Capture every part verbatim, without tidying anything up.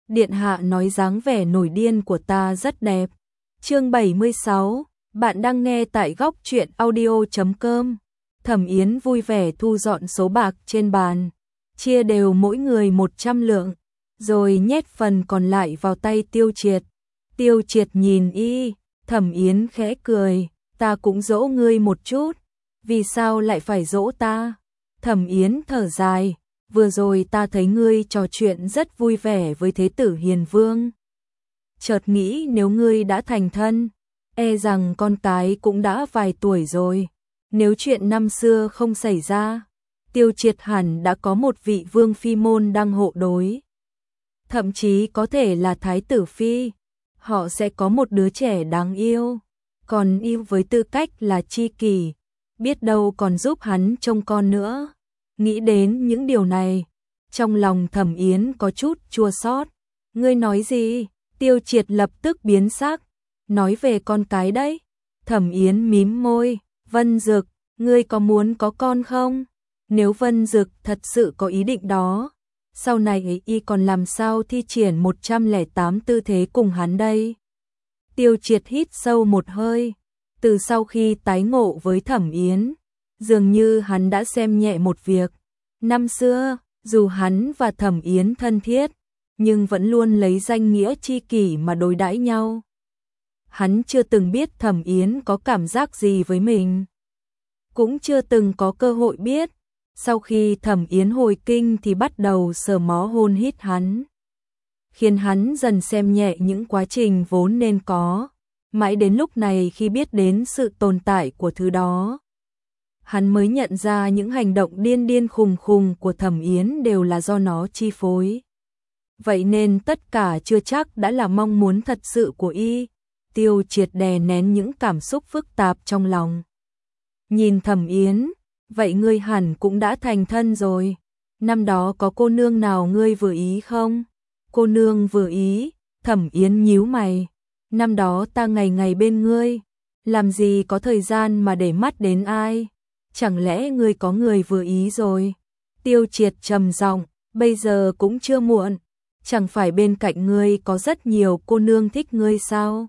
Điện hạ nói dáng vẻ nổi điên của ta rất đẹp. Chương bảy mươi sáu, bạn đang nghe tại góc truyện audio chấm com. Thẩm Yến vui vẻ thu dọn số bạc trên bàn, chia đều mỗi người một trăm lượng, rồi nhét phần còn lại vào tay Tiêu Triệt. Tiêu Triệt nhìn y, Thẩm Yến khẽ cười, ta cũng dỗ ngươi một chút, vì sao lại phải dỗ ta? Thẩm Yến thở dài, vừa rồi ta thấy ngươi trò chuyện rất vui vẻ với Thế tử Hiền Vương. Chợt nghĩ nếu ngươi đã thành thân, e rằng con cái cũng đã vài tuổi rồi. Nếu chuyện năm xưa không xảy ra, Tiêu Triệt hẳn đã có một vị vương phi môn đăng hộ đối. Thậm chí có thể là thái tử phi, họ sẽ có một đứa trẻ đáng yêu. Còn yêu với tư cách là tri kỷ, biết đâu còn giúp hắn trông con nữa. Nghĩ đến những điều này, trong lòng Thẩm Yến có chút chua xót. Ngươi nói gì? Tiêu Triệt lập tức biến sắc, nói về con cái đấy. Thẩm Yến mím môi, Vân Dực, ngươi có muốn có con không? Nếu Vân Dực thật sự có ý định đó, sau này y còn làm sao thi triển một trăm lẻ tám tư thế cùng hắn đây? Tiêu Triệt hít sâu một hơi, từ sau khi tái ngộ với Thẩm Yến, dường như hắn đã xem nhẹ một việc. Năm xưa, dù hắn và Thẩm Yến thân thiết, nhưng vẫn luôn lấy danh nghĩa tri kỷ mà đối đãi nhau. Hắn chưa từng biết Thẩm Yến có cảm giác gì với mình, cũng chưa từng có cơ hội biết. Sau khi Thẩm Yến hồi kinh thì bắt đầu sờ mó hôn hít hắn, khiến hắn dần xem nhẹ những quá trình vốn nên có. Mãi đến lúc này khi biết đến sự tồn tại của thứ đó, hắn mới nhận ra những hành động điên điên khùng khùng của Thẩm Yến đều là do nó chi phối. Vậy nên tất cả chưa chắc đã là mong muốn thật sự của y. Tiêu Triệt đè nén những cảm xúc phức tạp trong lòng, nhìn Thẩm Yến, vậy ngươi hẳn cũng đã thành thân rồi. Năm đó có cô nương nào ngươi vừa ý không? Cô nương vừa ý? Thẩm Yến nhíu mày. Năm đó ta ngày ngày bên ngươi, làm gì có thời gian mà để mắt đến ai? Chẳng lẽ ngươi có người vừa ý rồi? Tiêu Triệt trầm giọng, bây giờ cũng chưa muộn. Chẳng phải bên cạnh ngươi có rất nhiều cô nương thích ngươi sao?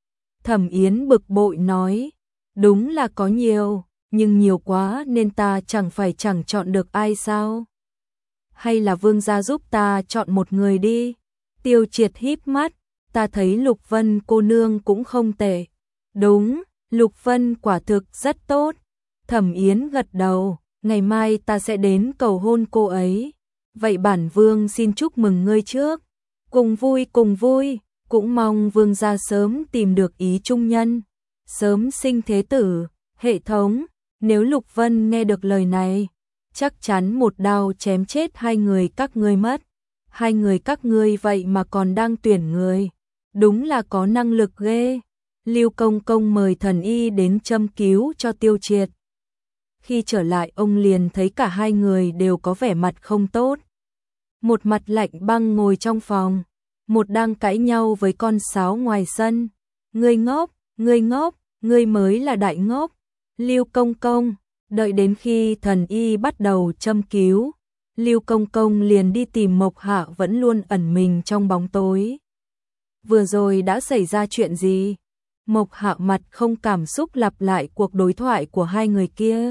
Thẩm Yến bực bội nói, đúng là có nhiều, nhưng nhiều quá nên ta chẳng phải chẳng chọn được ai sao? Hay là vương gia giúp ta chọn một người đi? Tiêu Triệt híp mắt, ta thấy Lục Vân cô nương cũng không tệ. Đúng, Lục Vân quả thực rất tốt. Thẩm Yến gật đầu, ngày mai ta sẽ đến cầu hôn cô ấy. Vậy bản vương xin chúc mừng ngươi trước. Cùng vui cùng vui, cũng mong vương gia sớm tìm được ý trung nhân, sớm sinh thế tử. Hệ thống, nếu Lục Vân nghe được lời này, chắc chắn một đao chém chết hai người các ngươi mất. Hai người các ngươi vậy mà còn đang tuyển người, đúng là có năng lực ghê. Lưu Công Công mời thần y đến châm cứu cho Tiêu Triệt. Khi trở lại ông liền thấy cả hai người đều có vẻ mặt không tốt. Một mặt lạnh băng ngồi trong phòng, một đang cãi nhau với con sáo ngoài sân. Ngươi ngốc, ngươi ngốc, ngươi mới là đại ngốc. Lưu Công Công, đợi đến khi thần y bắt đầu châm cứu, Lưu Công Công liền đi tìm Mộc Hạ vẫn luôn ẩn mình trong bóng tối. Vừa rồi đã xảy ra chuyện gì? Mộc Hạ mặt không cảm xúc lặp lại cuộc đối thoại của hai người kia.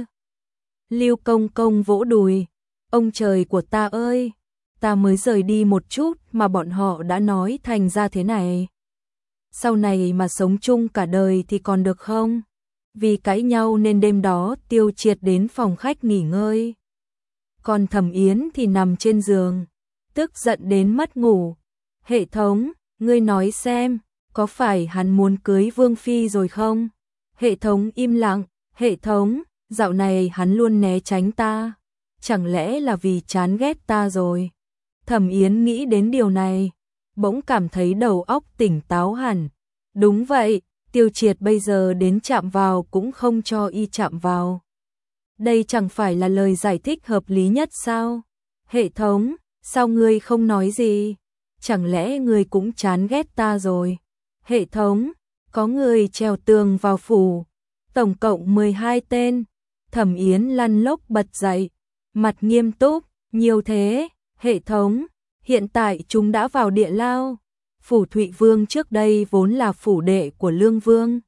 Lưu Công Công vỗ đùi, ông trời của ta ơi, ta mới rời đi một chút mà bọn họ đã nói thành ra thế này. Sau này mà sống chung cả đời thì còn được không? Vì cãi nhau nên đêm đó Tiêu Triệt đến phòng khách nghỉ ngơi. Còn Thẩm Yến thì nằm trên giường, tức giận đến mất ngủ. Hệ thống, ngươi nói xem, có phải hắn muốn cưới Vương Phi rồi không? Hệ thống im lặng, hệ thống, dạo này hắn luôn né tránh ta. Chẳng lẽ là vì chán ghét ta rồi? Thẩm Yến nghĩ đến điều này, bỗng cảm thấy đầu óc tỉnh táo hẳn. Đúng vậy, Tiêu Triệt bây giờ đến chạm vào cũng không cho y chạm vào. Đây chẳng phải là lời giải thích hợp lý nhất sao? Hệ thống, sao ngươi không nói gì? Chẳng lẽ ngươi cũng chán ghét ta rồi? Hệ thống, có người trèo tường vào phủ, tổng cộng mười hai tên. Thẩm Yến lăn lốc bật dậy, mặt nghiêm túc, nhiều thế. Hệ thống, Hiện tại chúng đã vào địa lao. Phủ Thụy Vương trước đây vốn là phủ đệ của Lương Vương.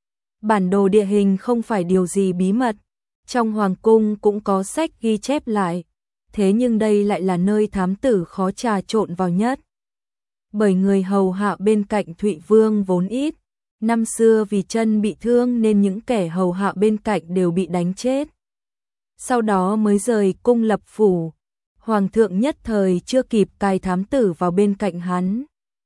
Bản đồ địa hình không phải điều gì bí mật, trong hoàng cung cũng có sách ghi chép lại, thế nhưng đây lại là nơi thám tử khó trà trộn vào nhất. Bởi người hầu hạ bên cạnh Thụy Vương vốn ít, năm xưa vì chân bị thương nên những kẻ hầu hạ bên cạnh đều bị đánh chết. Sau đó mới rời cung lập phủ, hoàng thượng nhất thời chưa kịp cài thám tử vào bên cạnh hắn.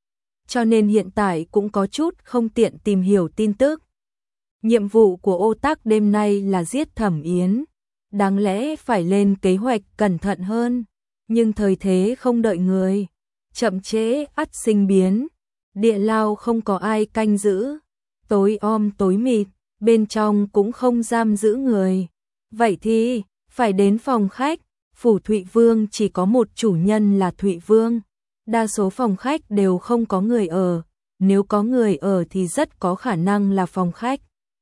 Cho nên hiện tại cũng có chút không tiện tìm hiểu tin tức. Nhiệm vụ của Ô Tắc đêm nay là giết Thẩm Yến, đáng lẽ phải lên kế hoạch cẩn thận hơn, nhưng thời thế không đợi người, chậm trễ ắt sinh biến. Địa lao không có ai canh giữ, tối om tối mịt, bên trong cũng không giam giữ người. Vậy thì phải đến phòng khách. Phủ Thụy Vương chỉ có một chủ nhân là Thụy Vương, đa số phòng khách đều không có người ở, nếu có người ở thì rất có khả năng là phòng khách.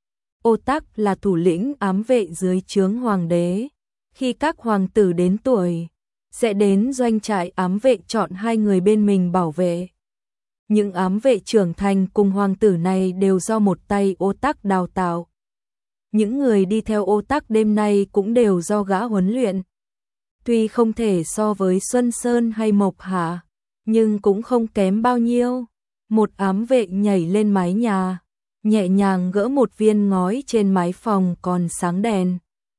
Ô Tắc là thủ lĩnh ám vệ dưới trướng hoàng đế, khi các hoàng tử đến tuổi, sẽ đến doanh trại ám vệ chọn hai người bên mình bảo vệ. Những ám vệ trưởng thành cùng hoàng tử này đều do một tay Ô Tắc đào tạo. Những người đi theo Ô Tắc đêm nay cũng đều do gã huấn luyện. Tuy không thể so với Xuân Sơn hay Mộc Hạ, nhưng cũng không kém bao nhiêu. Một ám vệ nhảy lên mái nhà, nhẹ nhàng gỡ một viên ngói trên mái phòng còn sáng đèn.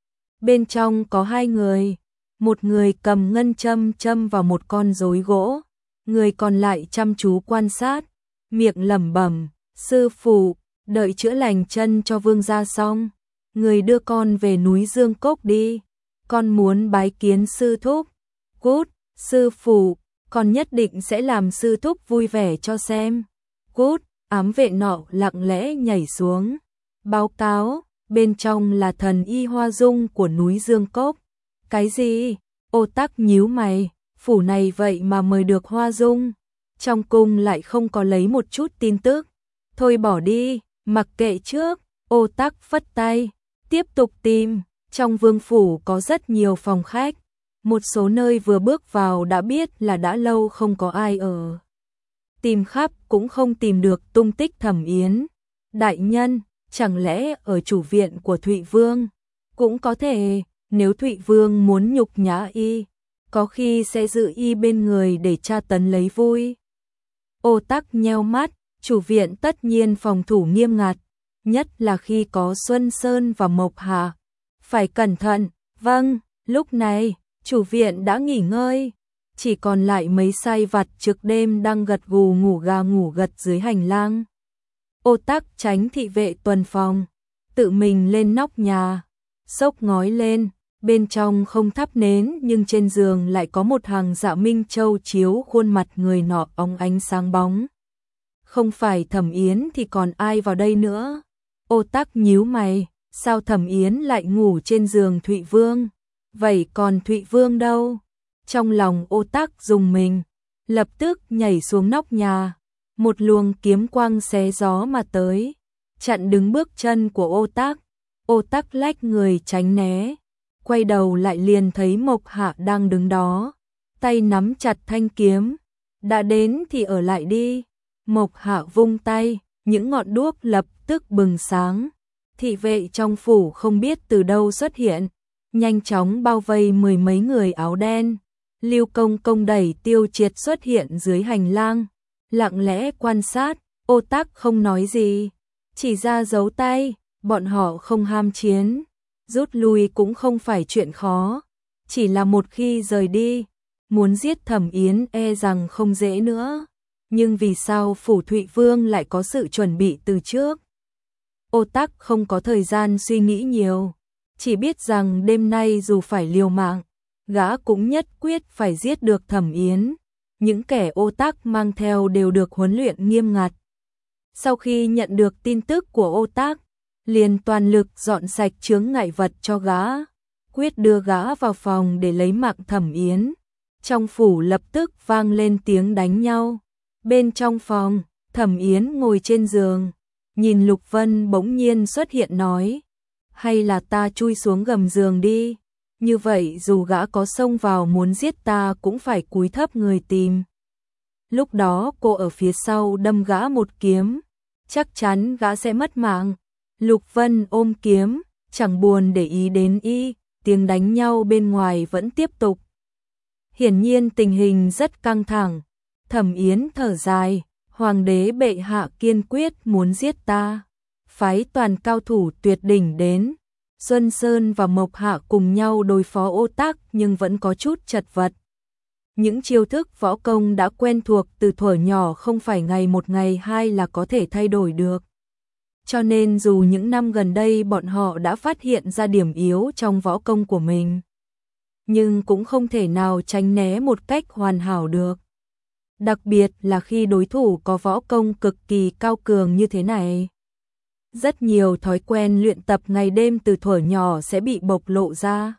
Bên trong có hai người, một người cầm ngân châm châm vào một con rối gỗ, người còn lại chăm chú quan sát, miệng lẩm bẩm, sư phụ, đợi chữa lành chân cho vương gia xong, người đưa con về núi Dương Cốc đi, con muốn bái kiến sư thúc. Cút, sư phụ, con nhất định sẽ làm sư thúc vui vẻ cho xem. Cút, ám vệ nọ lặng lẽ nhảy xuống, báo cáo, bên trong là thần y Hoa Dung của núi Dương Cốc. Cái gì? Ô Tắc nhíu mày, phủ này vậy mà mời được Hoa Dung, trong cung lại không có lấy một chút tin tức. Thôi bỏ đi, mặc kệ trước. Ô Tắc phất tay, tiếp tục tìm. Trong vương phủ có rất nhiều phòng khách, một số nơi vừa bước vào đã biết là đã lâu không có ai ở. Tìm khắp cũng không tìm được tung tích Thẩm Yến. Đại nhân, chẳng lẽ ở chủ viện của Thụy Vương? Cũng có thể, nếu Thụy Vương muốn nhục nhã y, có khi sẽ giữ y bên người để tra tấn lấy vui. Ô Tắc nheo mắt, chủ viện tất nhiên phòng thủ nghiêm ngặt, nhất là khi có Xuân Sơn và Mộc Hạ. Phải cẩn thận. Vâng, lúc này, chủ viện đã nghỉ ngơi, chỉ còn lại mấy sai vặt trực đêm đang gật gù ngủ gà ngủ gật dưới hành lang. Ô Tắc tránh thị vệ tuần phòng, tự mình lên nóc nhà, xốc ngói lên, bên trong không thắp nến nhưng trên giường lại có một hàng dạ minh châu chiếu khuôn mặt người nọ óng ánh sáng bóng. Không phải Thẩm Yến thì còn ai vào đây nữa? Ô Tắc nhíu mày. Sao Thẩm Yến lại ngủ trên giường Thụy Vương? Vậy còn Thụy Vương đâu? Trong lòng Ô Tắc rùng mình, lập tức nhảy xuống nóc nhà. Một luồng kiếm quang xé gió mà tới, chặn đứng bước chân của Ô Tắc. Ô Tắc lách người tránh né, quay đầu lại liền thấy Mộc Hạ đang đứng đó, tay nắm chặt thanh kiếm. Đã đến thì ở lại đi. Mộc Hạ vung tay, những ngọn đuốc lập tức bừng sáng. Thị vệ trong phủ không biết từ đâu xuất hiện, nhanh chóng bao vây mười mấy người áo đen. Lưu Công Công đẩy Tiêu Triệt xuất hiện dưới hành lang, lặng lẽ quan sát. Ô Tắc không nói gì, chỉ ra dấu tay. Bọn họ không ham chiến, rút lui cũng không phải chuyện khó, chỉ là một khi rời đi, muốn giết Thẩm Yến e rằng không dễ nữa. Nhưng vì sao phủ Thụy Vương lại có sự chuẩn bị từ trước? Ô Tắc không có thời gian suy nghĩ nhiều, chỉ biết rằng đêm nay dù phải liều mạng, gã cũng nhất quyết phải giết được Thẩm Yến. Những kẻ Ô Tắc mang theo đều được huấn luyện nghiêm ngặt. Sau khi nhận được tin tức của Ô Tắc, liền toàn lực dọn sạch chướng ngại vật cho gã, quyết đưa gã vào phòng để lấy mạng Thẩm Yến. Trong phủ lập tức vang lên tiếng đánh nhau. Bên trong phòng, Thẩm Yến ngồi trên giường, nhìn Lục Vân bỗng nhiên xuất hiện nói, hay là ta chui xuống gầm giường đi, như vậy dù gã có xông vào muốn giết ta cũng phải cúi thấp người tìm. lúc đó cô ở phía sau đâm gã một kiếm, chắc chắn gã sẽ mất mạng. Lục Vân ôm kiếm, chẳng buồn để ý đến y, tiếng đánh nhau bên ngoài vẫn tiếp tục. Hiển nhiên tình hình rất căng thẳng. Thẩm Yến thở dài, hoàng đế bệ hạ kiên quyết muốn giết ta, phái toàn cao thủ tuyệt đỉnh đến. Xuân Sơn và Mộc Hạ cùng nhau đối phó Ô Tắc nhưng vẫn có chút chật vật. Những chiêu thức võ công đã quen thuộc từ thuở nhỏ không phải ngày một ngày hai là có thể thay đổi được. Cho nên dù những năm gần đây bọn họ đã phát hiện ra điểm yếu trong võ công của mình, nhưng cũng không thể nào tránh né một cách hoàn hảo được. Đặc biệt là khi đối thủ có võ công cực kỳ cao cường như thế này. Rất nhiều thói quen luyện tập ngày đêm từ thuở nhỏ sẽ bị bộc lộ ra.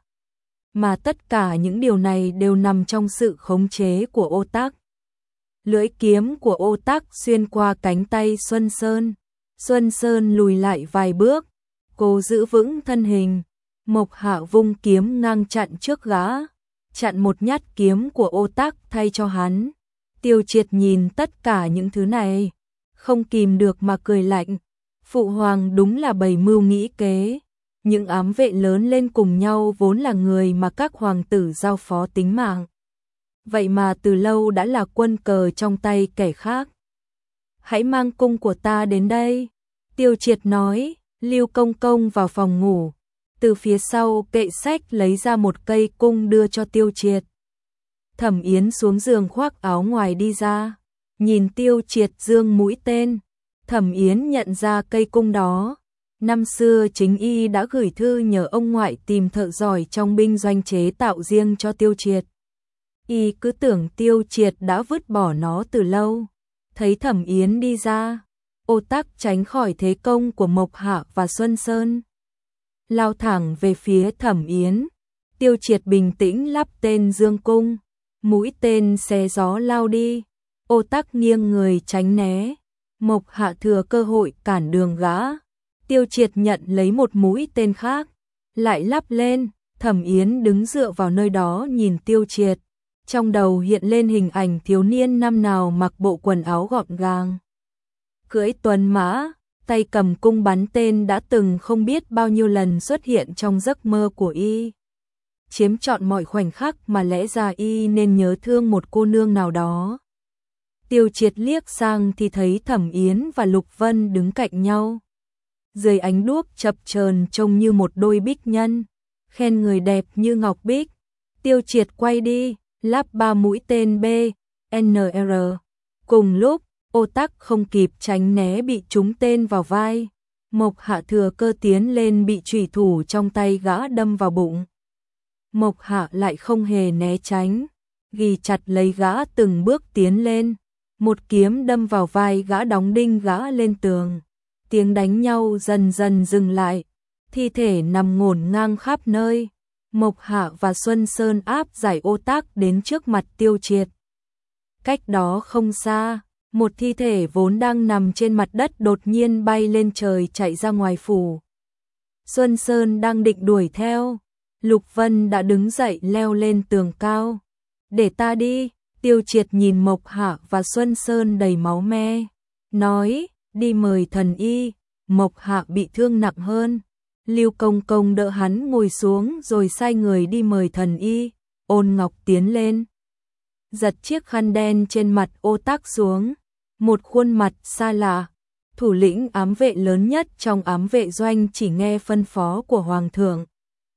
Mà tất cả những điều này đều nằm trong sự khống chế của Ô Tắc. Lưỡi kiếm của Ô Tắc xuyên qua cánh tay Xuân Sơn. Xuân Sơn lùi lại vài bước, cô giữ vững thân hình. Mộc Hạ vung kiếm ngang chặn trước gã, chặn một nhát kiếm của Ô Tắc thay cho hắn. Tiêu Triệt nhìn tất cả những thứ này, không kìm được mà cười lạnh. Phụ hoàng đúng là bày mưu nghĩ kế. Những ám vệ lớn lên cùng nhau vốn là người mà các hoàng tử giao phó tính mạng. Vậy mà từ lâu đã là quân cờ trong tay kẻ khác. Hãy mang cung của ta đến đây. Tiêu Triệt nói. Lưu Công Công vào phòng ngủ, từ phía sau kệ sách lấy ra một cây cung đưa cho Tiêu Triệt. Thẩm Yến xuống giường khoác áo ngoài đi ra, nhìn Tiêu Triệt giương mũi tên. Thẩm Yến nhận ra cây cung đó. Năm xưa chính y đã gửi thư nhờ ông ngoại tìm thợ giỏi trong binh doanh chế tạo riêng cho Tiêu Triệt. Y cứ tưởng Tiêu Triệt đã vứt bỏ nó từ lâu. Thấy Thẩm Yến đi ra, Ô Tắc tránh khỏi thế công của Mộc Hạ và Xuân Sơn, lao thẳng về phía Thẩm Yến. Tiêu Triệt bình tĩnh lắp tên dương cung, mũi tên xé gió lao đi. Ô Tắc nghiêng người tránh né, Mộc Hạ thừa cơ hội cản đường gã. Tiêu Triệt nhận lấy một mũi tên khác, lại lắp lên. Thẩm Yến đứng dựa vào nơi đó nhìn Tiêu Triệt, trong đầu hiện lên hình ảnh thiếu niên năm nào mặc bộ quần áo gọn gàng, cưỡi tuấn mã, tay cầm cung bắn tên đã từng không biết bao nhiêu lần xuất hiện trong giấc mơ của y, chiếm trọn mọi khoảnh khắc mà lẽ ra y nên nhớ thương một cô nương nào đó. Tiêu Triệt liếc sang thì thấy Thẩm Yến và Lục Vân đứng cạnh nhau. Dưới ánh đuốc chập chờn trông như một đôi bích nhân, khen người đẹp như ngọc bích. Tiêu Triệt quay đi, lắp ba mũi tên B, N R. Cùng lúc, Ô Tắc không kịp tránh né bị trúng tên vào vai. Mộc Hạ thừa cơ tiến lên bị chủy thủ trong tay gã đâm vào bụng. Mộc Hạ lại không hề né tránh, ghi chặt lấy gã từng bước tiến lên. Một kiếm đâm vào vai gã, đóng đinh gã lên tường. Tiếng đánh nhau dần dần dừng lại, thi thể nằm ngổn ngang khắp nơi. Mộc Hạ và Xuân Sơn áp giải Ô Tắc đến trước mặt Tiêu Triệt. Cách đó không xa, một thi thể vốn đang nằm trên mặt đất đột nhiên bay lên trời chạy ra ngoài phủ. Xuân Sơn đang định đuổi theo, Lục Vân đã đứng dậy leo lên tường cao. Để ta đi. Tiêu Triệt nhìn Mộc Hạ và Xuân Sơn đầy máu me, nói, đi mời thần y. Mộc Hạ bị thương nặng hơn, Lưu Công Công đỡ hắn ngồi xuống rồi sai người đi mời thần y. Ôn Ngọc tiến lên, giật chiếc khăn đen trên mặt Ô Tắc xuống. Một khuôn mặt xa lạ, thủ lĩnh ám vệ lớn nhất trong ám vệ doanh chỉ nghe phân phó của Hoàng thượng,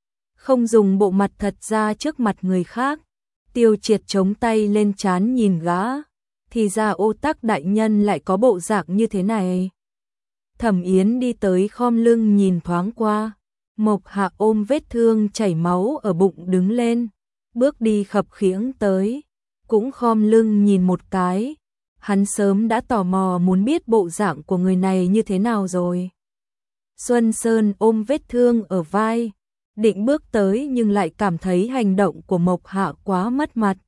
không dùng bộ mặt thật ra trước mặt người khác. Tiêu Triệt chống tay lên trán nhìn gã, thì ra Ô Tắc đại nhân lại có bộ dạng như thế này. Thẩm Yến đi tới khom lưng nhìn thoáng qua, Mộc Hạ ôm vết thương chảy máu ở bụng đứng lên, bước đi khập khiễng tới, cũng khom lưng nhìn một cái. Hắn sớm đã tò mò muốn biết bộ dạng của người này như thế nào rồi. Xuân Sơn ôm vết thương ở vai, định bước tới nhưng lại cảm thấy hành động của Mộc Hạ quá mất mặt,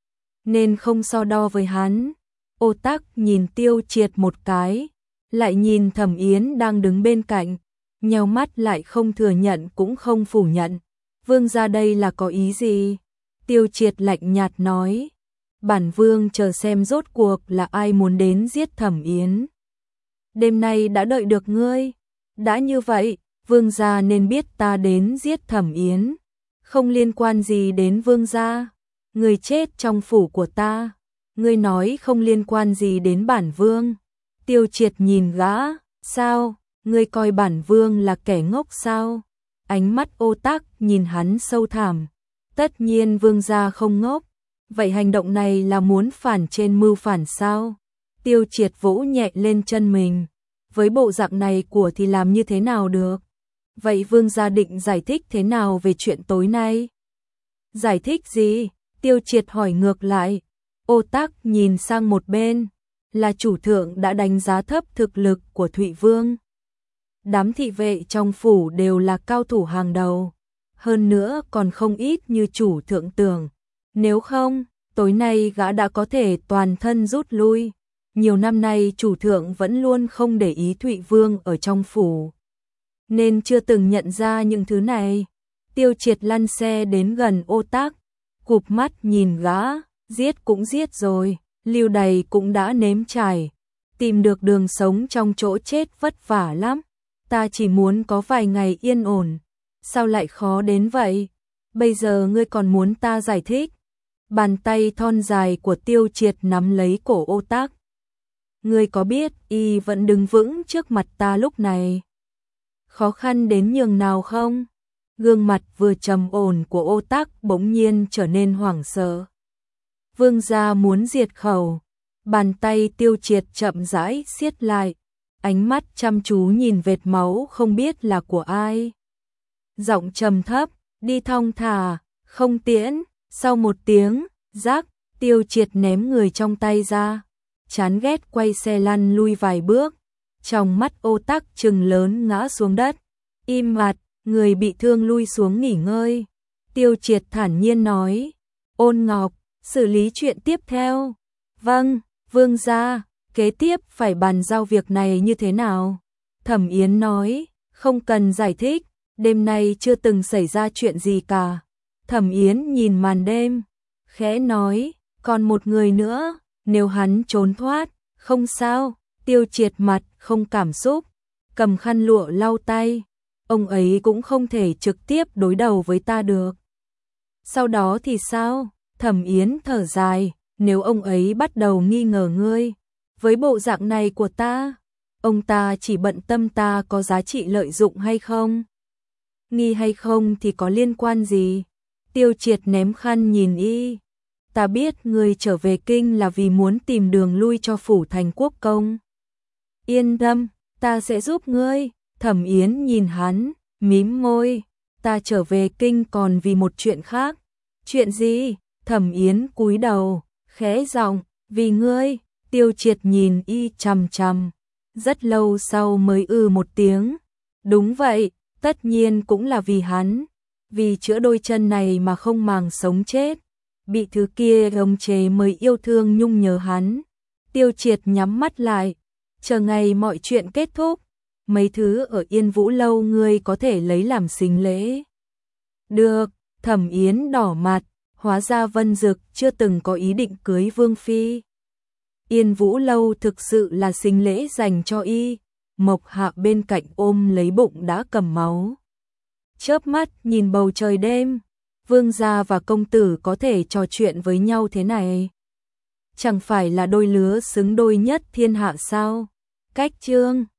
nên không so đo với hắn. Ô Tắc nhìn Tiêu Triệt một cái, lại nhìn Thẩm Yến đang đứng bên cạnh, nheo mắt lại không thừa nhận cũng không phủ nhận. Vương gia đây là có ý gì? Tiêu Triệt lạnh nhạt nói, bản vương chờ xem rốt cuộc là ai muốn đến giết Thẩm Yến. Đêm nay đã đợi được ngươi. Đã như vậy, vương gia nên biết ta đến giết Thẩm Yến. Không liên quan gì đến vương gia. Người chết trong phủ của ta. Ngươi nói không liên quan gì đến bản vương. Tiêu Triệt nhìn gã. Sao, ngươi coi bản vương là kẻ ngốc sao? Ánh mắt Ô Tắc nhìn hắn sâu thẳm. Tất nhiên vương gia không ngốc. Vậy hành động này là muốn phản trên mưu phản sao? Tiêu Triệt vỗ nhẹ lên chân mình. Với bộ dạng này của thì làm như thế nào được? Vậy vương gia định giải thích thế nào về chuyện tối nay? Giải thích gì? Tiêu Triệt hỏi ngược lại. Ô Tắc nhìn sang một bên. Là chủ thượng đã đánh giá thấp thực lực của Thụy Vương. Đám thị vệ trong phủ đều là cao thủ hàng đầu. Hơn nữa còn không ít như chủ thượng tưởng. Nếu không, tối nay gã đã có thể toàn thân rút lui. Nhiều năm nay chủ thượng vẫn luôn không để ý Thụy Vương ở trong phủ. Nên chưa từng nhận ra những thứ này. Tiêu Triệt lăn xe đến gần Ô Tắc. Cụp mắt nhìn gã. Giết cũng giết rồi. Lưu Đày cũng đã nếm trải. Tìm được đường sống trong chỗ chết vất vả lắm. Ta chỉ muốn có vài ngày yên ổn. Sao lại khó đến vậy? Bây giờ ngươi còn muốn ta giải thích? Bàn tay thon dài của Tiêu Triệt nắm lấy cổ Ô Tắc. Ngươi có biết y vẫn đứng vững trước mặt ta lúc này? Khó khăn đến nhường nào không? Gương mặt vừa trầm ổn của Ô Tắc bỗng nhiên trở nên hoảng sợ. Vương gia muốn diệt khẩu. Bàn tay Tiêu Triệt chậm rãi siết lại. Ánh mắt chăm chú nhìn vệt máu không biết là của ai. Giọng trầm thấp, đi thong thả, không tiễn. Sau một tiếng, rắc, Tiêu Triệt ném người trong tay ra. Chán ghét quay xe lăn lui vài bước. Trong mắt Ô Tắc trừng lớn ngã xuống đất. Im mặt, người bị thương lui xuống nghỉ ngơi. Tiêu Triệt thản nhiên nói. Ôn Ngọc, xử lý chuyện tiếp theo. Vâng, vương gia, kế tiếp phải bàn giao việc này như thế nào? Thẩm Yến nói, không cần giải thích, đêm nay chưa từng xảy ra chuyện gì cả. Thẩm Yến nhìn màn đêm, khẽ nói, còn một người nữa, nếu hắn trốn thoát, không sao. Tiêu Triệt mặt không cảm xúc, cầm khăn lụa lau tay. Ông ấy cũng không thể trực tiếp đối đầu với ta được. Sau đó thì sao? Thẩm Yến thở dài, nếu ông ấy bắt đầu nghi ngờ ngươi, với bộ dạng này của ta, ông ta chỉ bận tâm ta có giá trị lợi dụng hay không. Nghi hay không thì có liên quan gì? Tiêu Triệt ném khăn nhìn y. Ta biết ngươi trở về kinh là vì muốn tìm đường lui cho phủ thành quốc công. Yên tâm, ta sẽ giúp ngươi. Thẩm Yến nhìn hắn, mím môi. Ta trở về kinh còn vì một chuyện khác. Chuyện gì? Thẩm Yến cúi đầu, khẽ giọng, vì ngươi. Tiêu Triệt nhìn y chằm chằm. Rất lâu sau mới ư một tiếng. Đúng vậy, tất nhiên cũng là vì hắn. Vì chữa đôi chân này mà không màng sống chết. Bị thứ kia gông chế mới yêu thương nhung nhớ hắn. Tiêu Triệt nhắm mắt lại. Chờ ngày mọi chuyện kết thúc. Mấy thứ ở Yên Vũ Lâu ngươi có thể lấy làm sính lễ. Được, Thẩm Yến đỏ mặt. Hóa ra Vân Dực chưa từng có ý định cưới Vương Phi. Yên Vũ Lâu thực sự là sính lễ dành cho y. Mộc Hạ bên cạnh ôm lấy bụng đã cầm máu. Chớp mắt nhìn bầu trời đêm. Vương gia và công tử có thể trò chuyện với nhau thế này. Chẳng phải là đôi lứa xứng đôi nhất thiên hạ sao? Cách chương